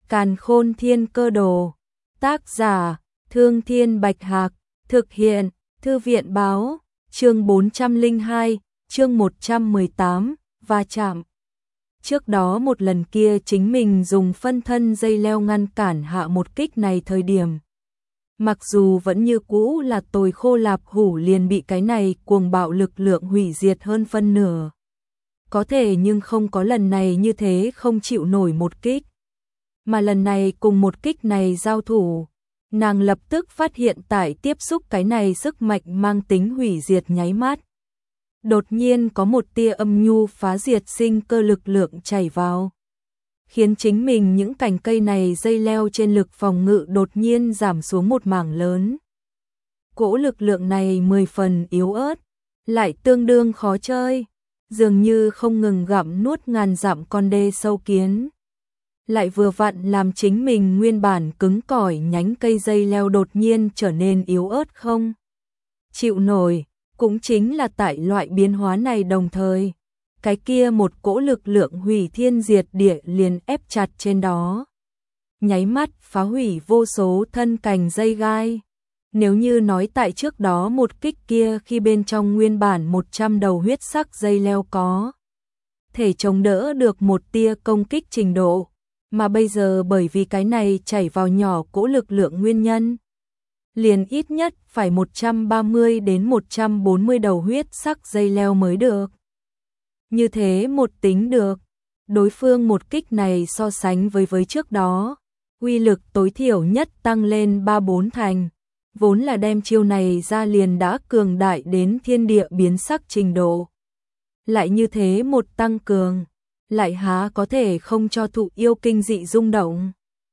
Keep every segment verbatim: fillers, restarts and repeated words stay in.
Càn Khôn Thiên Cơ Đồ. Tác giả: Thương Thiên Bạch Hạc. Thực hiện: Thư viện báo. Chương bốn trăm lẻ hai, chương một trăm mười tám, va chạm. Trước đó một lần kia chính mình dùng phân thân dây leo ngăn cản hạ một kích này thời điểm. Mặc dù vẫn như cũ là tồi khô lạp hủ liền bị cái này cuồng bạo lực lượng hủy diệt hơn phân nửa. Có thể nhưng không có lần này như thế không chịu nổi một kích. Mà lần này cùng một kích này giao thủ, nàng lập tức phát hiện tại tiếp xúc cái này sức mạnh mang tính hủy diệt nháy mắt. Đột nhiên có một tia âm nhu phá diệt sinh cơ lực lượng chảy vào, khiến chính mình những cành cây này dây leo trên lực phòng ngự đột nhiên giảm xuống một mảng lớn. Cỗ lực lượng này mười phần yếu ớt, lại tương đương khó chơi, dường như không ngừng gặm nuốt ngàn dặm con đê sâu kiến. Lại vừa vặn làm chính mình nguyên bản cứng cỏi nhánh cây dây leo đột nhiên trở nên yếu ớt không chịu nổi, cũng chính là tại loại biến hóa này đồng thời, cái kia một cỗ lực lượng hủy thiên diệt địa liền ép chặt trên đó. Nháy mắt phá hủy vô số thân cành dây gai. Nếu như nói tại trước đó một kích kia khi bên trong nguyên bản một trăm đầu huyết sắc dây leo có thể chống đỡ được một tia công kích trình độ, mà bây giờ bởi vì cái này chảy vào nhỏ cỗ lực lượng nguyên nhân, liền ít nhất phải một trăm ba mươi đến một trăm bốn mươi đầu huyết sắc dây leo mới được. Như thế một tính được, đối phương một kích này so sánh với với trước đó, uy lực tối thiểu nhất tăng lên ba bốn thành, vốn là đem chiêu này ra liền đã cường đại đến thiên địa biến sắc trình độ. Lại như thế một tăng cường, lại há có thể không cho thụ yêu kinh dị rung động.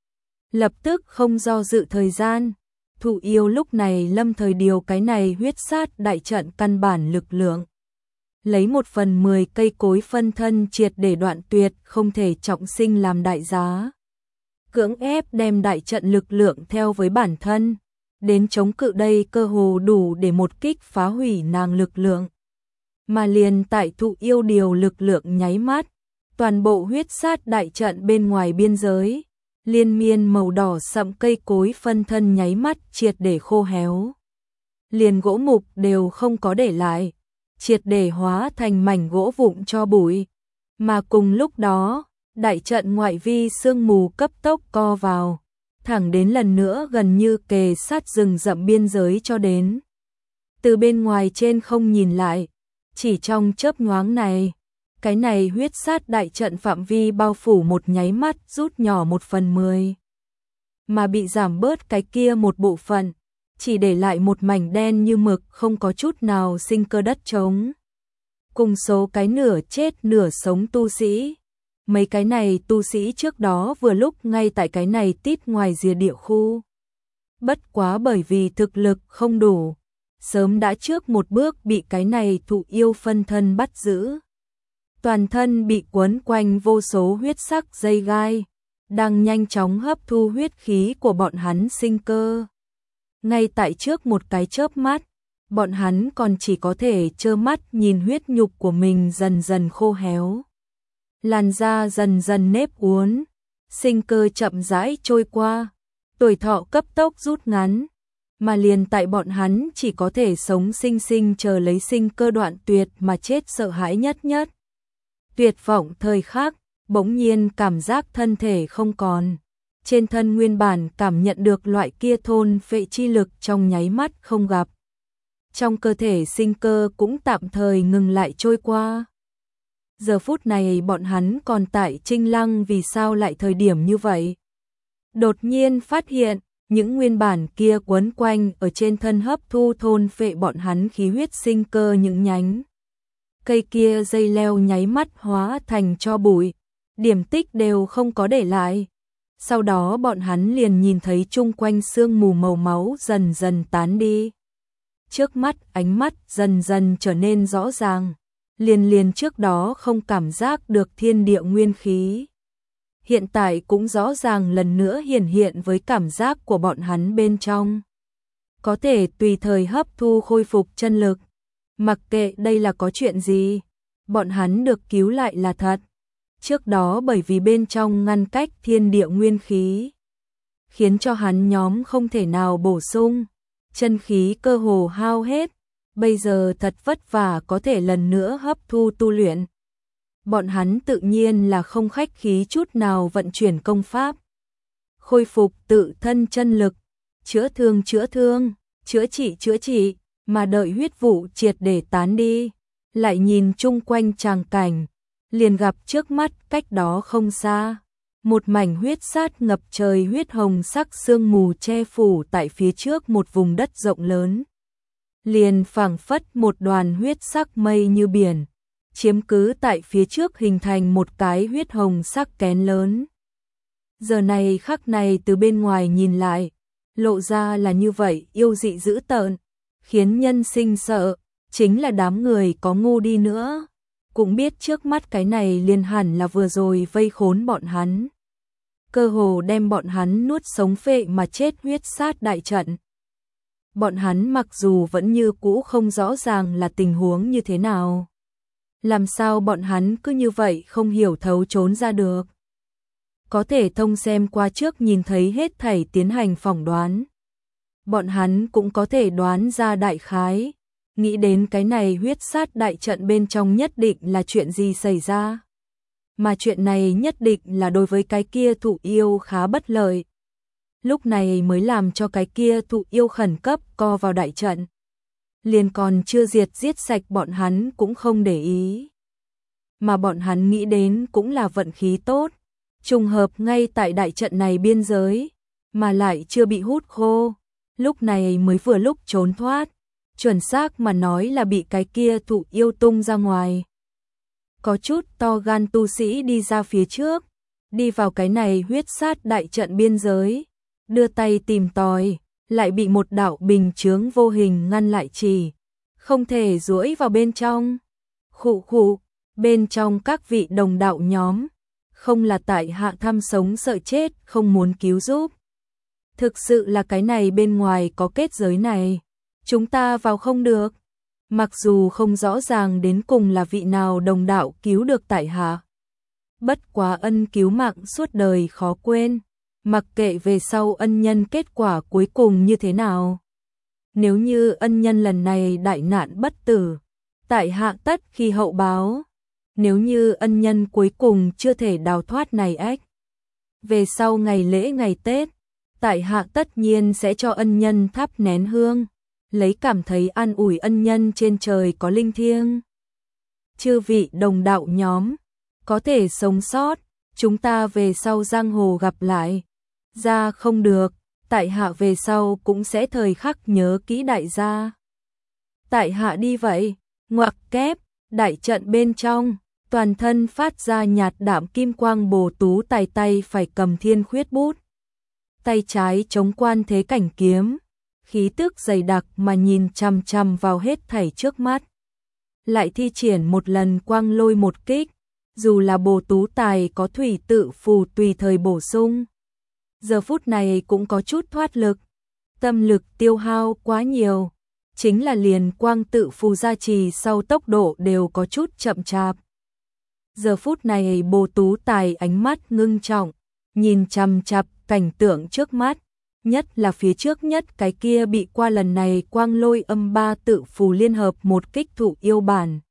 Lập tức không do dự thời gian, thụ yêu lúc này lâm thời điều cái này huyết sát đại trận căn bản lực lượng. Lấy một phần mười cây cối phân thân triệt để đoạn tuyệt không thể trọng sinh làm đại giá. Cưỡng ép đem đại trận lực lượng theo với bản thân, đến chống cự đây cơ hồ đủ để một kích phá hủy nàng lực lượng. Mà liền tại thụ yêu điều lực lượng nháy mắt, toàn bộ huyết sát đại trận bên ngoài biên giới, liên miên màu đỏ sậm cây cối phân thân nháy mắt triệt để khô héo. Liền gỗ mục đều không có để lại, triệt để hóa thành mảnh gỗ vụn cho bụi. Mà cùng lúc đó, đại trận ngoại vi sương mù cấp tốc co vào, thẳng đến lần nữa gần như kề sát rừng rậm biên giới cho đến. Từ bên ngoài trên không nhìn lại, chỉ trong chớp nhoáng này, cái này huyết sát đại trận phạm vi bao phủ một nháy mắt rút nhỏ một phần mười. Mà bị giảm bớt cái kia một bộ phận, chỉ để lại một mảnh đen như mực không có chút nào sinh cơ đất trống. Cùng số cái nửa chết nửa sống tu sĩ. Mấy cái này tu sĩ trước đó vừa lúc ngay tại cái này tít ngoài rìa địa khu. Bất quá bởi vì thực lực không đủ, sớm đã trước một bước bị cái này thụ yêu phân thân bắt giữ. Toàn thân bị quấn quanh vô số huyết sắc dây gai, đang nhanh chóng hấp thu huyết khí của bọn hắn sinh cơ. Ngay tại trước một cái chớp mắt, bọn hắn còn chỉ có thể trơ mắt nhìn huyết nhục của mình dần dần khô héo. Làn da dần dần nếp uốn, sinh cơ chậm rãi trôi qua, tuổi thọ cấp tốc rút ngắn, mà liền tại bọn hắn chỉ có thể sống sinh sinh chờ lấy sinh cơ đoạn tuyệt mà chết sợ hãi nhất nhất. Tuyệt vọng thời khắc, bỗng nhiên cảm giác thân thể không còn. Trên thân nguyên bản cảm nhận được loại kia thôn phệ chi lực trong nháy mắt không gặp. Trong cơ thể sinh cơ cũng tạm thời ngừng lại trôi qua. Giờ phút này bọn hắn còn tại Trinh Lăng vì sao lại thời điểm như vậy. Đột nhiên phát hiện, những nguyên bản kia quấn quanh ở trên thân hấp thu thôn phệ bọn hắn khí huyết sinh cơ những nhánh. Cây kia dây leo nháy mắt hóa thành tro bụi, điểm tích đều không có để lại. Sau đó bọn hắn liền nhìn thấy chung quanh sương mù màu máu dần dần tán đi. Trước mắt ánh mắt dần dần trở nên rõ ràng, liền liền trước đó không cảm giác được thiên địa nguyên khí. Hiện tại cũng rõ ràng lần nữa hiển hiện với cảm giác của bọn hắn bên trong. Có thể tùy thời hấp thu khôi phục chân lực. Mặc kệ đây là có chuyện gì, bọn hắn được cứu lại là thật. Trước đó bởi vì bên trong ngăn cách thiên địa nguyên khí, khiến cho hắn nhóm không thể nào bổ sung, chân khí cơ hồ hao hết, bây giờ thật vất vả có thể lần nữa hấp thu tu luyện. Bọn hắn tự nhiên là không khách khí chút nào vận chuyển công pháp, khôi phục tự thân chân lực, chữa thương chữa thương, chữa trị chữa trị, mà đợi huyết vụ triệt để tán đi, lại nhìn chung quanh tràng cảnh, liền gặp trước mắt cách đó không xa, một mảnh huyết sát ngập trời, huyết hồng sắc sương mù che phủ tại phía trước một vùng đất rộng lớn. Liền phảng phất một đoàn huyết sắc mây như biển, chiếm cứ tại phía trước hình thành một cái huyết hồng sắc kén lớn. Giờ này khắc này từ bên ngoài nhìn lại, lộ ra là như vậy yêu dị dữ tợn, khiến nhân sinh sợ, chính là đám người có ngu đi nữa, cũng biết trước mắt cái này liền hẳn là vừa rồi vây khốn bọn hắn. Cơ hồ đem bọn hắn nuốt sống phệ mà chết huyết sát đại trận. Bọn hắn mặc dù vẫn như cũ không rõ ràng là tình huống như thế nào. Làm sao bọn hắn cứ như vậy không hiểu thấu trốn ra được. Có thể thông xem qua trước nhìn thấy hết thảy tiến hành phỏng đoán. Bọn hắn cũng có thể đoán ra đại khái, nghĩ đến cái này huyết sát đại trận bên trong nhất định là chuyện gì xảy ra. Mà chuyện này nhất định là đối với cái kia thụ yêu khá bất lợi. Lúc này mới làm cho cái kia thụ yêu khẩn cấp co vào đại trận. Liền còn chưa diệt giết sạch bọn hắn cũng không để ý. Mà bọn hắn nghĩ đến cũng là vận khí tốt. Trùng hợp ngay tại đại trận này biên giới, mà lại chưa bị hút khô. Lúc này mới vừa lúc trốn thoát. Chuẩn xác mà nói là bị cái kia thụ yêu tung ra ngoài. Có chút to gan tu sĩ đi ra phía trước, đi vào cái này huyết sát đại trận biên giới, đưa tay tìm tòi, lại bị một đạo bình chướng vô hình ngăn lại, chỉ không thể duỗi vào bên trong. Khụ khụ, bên trong các vị đồng đạo nhóm, không là tại hạ tham sống sợ chết không muốn cứu giúp. Thực sự là cái này bên ngoài có kết giới này, chúng ta vào không được. Mặc dù không rõ ràng đến cùng là vị nào đồng đạo cứu được tại hạ. Bất quá ân cứu mạng suốt đời khó quên, mặc kệ về sau ân nhân kết quả cuối cùng như thế nào. Nếu như ân nhân lần này đại nạn bất tử, tại hạ tất khi hậu báo. Nếu như ân nhân cuối cùng chưa thể đào thoát này ách, về sau ngày lễ ngày Tết, tại hạ tất nhiên sẽ cho ân nhân thắp nén hương, lấy cảm thấy an ủi ân nhân trên trời có linh thiêng. Chư vị đồng đạo nhóm, có thể sống sót, chúng ta về sau giang hồ gặp lại. Ra không được, tại hạ về sau cũng sẽ thời khắc nhớ kỹ đại gia. Tại hạ đi vậy, ngoặc kép, đại trận bên trong, toàn thân phát ra nhạt đạm kim quang Bồ Tú Tài tay phải cầm thiên khuyết bút. Tay trái chống quan thế cảnh kiếm, khí tức dày đặc mà nhìn chằm chằm vào hết thảy trước mắt. Lại thi triển một lần quang lôi một kích, dù là Bồ Tú Tài có thủy tự phù tùy thời bổ sung. Giờ phút này cũng có chút thoát lực, tâm lực tiêu hao quá nhiều, chính là liền quang tự phù gia trì sau tốc độ đều có chút chậm chạp. Giờ phút này Bồ Tú Tài ánh mắt ngưng trọng, nhìn chằm chằm cảnh tượng trước mắt, nhất là phía trước nhất cái kia bị qua lần này quang lôi âm ba tự phù liên hợp một kích thụ yêu bản.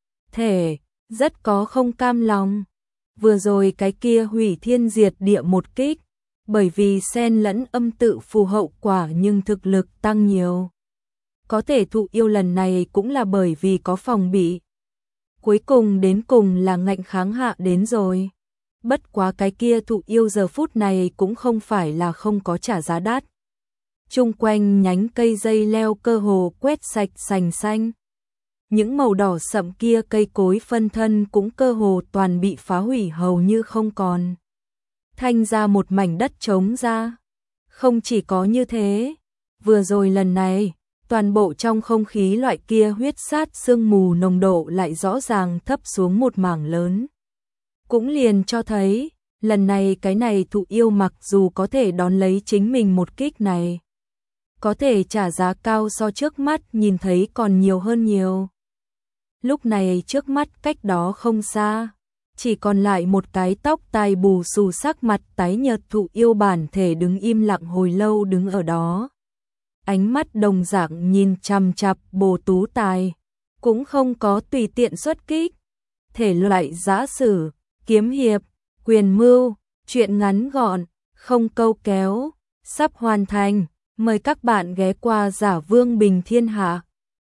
Thể, rất có không cam lòng. Vừa rồi cái kia hủy thiên diệt địa một kích, bởi vì xen lẫn âm tự phù hậu quả nhưng thực lực tăng nhiều. Có thể thụ yêu lần này cũng là bởi vì có phòng bị. Cuối cùng đến cùng là ngạnh kháng hạ đến rồi. Bất quá cái kia thụ yêu giờ phút này cũng không phải là không có trả giá đắt. Chung quanh nhánh cây dây leo cơ hồ quét sạch sành xanh. Những màu đỏ sậm kia cây cối phân thân cũng cơ hồ toàn bị phá hủy hầu như không còn. Thanh ra một mảnh đất trống ra. Không chỉ có như thế, vừa rồi lần này, toàn bộ trong không khí loại kia huyết sát sương mù nồng độ lại rõ ràng thấp xuống một mảng lớn. Cũng liền cho thấy, lần này cái này thụ yêu mặc dù có thể đón lấy chính mình một kích này, có thể trả giá cao so trước mắt nhìn thấy còn nhiều hơn nhiều. Lúc này trước mắt cách đó không xa, chỉ còn lại một cái tóc tai bù xù, sắc mặt tái nhợt Thụ Yêu bản thể đứng im lặng hồi lâu đứng ở đó. Ánh mắt đồng dạng nhìn chằm chằm Bồ Tú Tài, cũng không có tùy tiện xuất kích. Thể loại giã sử, kiếm hiệp, quyền mưu, truyện ngắn gọn, không câu kéo, sắp hoàn thành. Mời các bạn ghé qua Giả Vương Bình Thiên Hạ.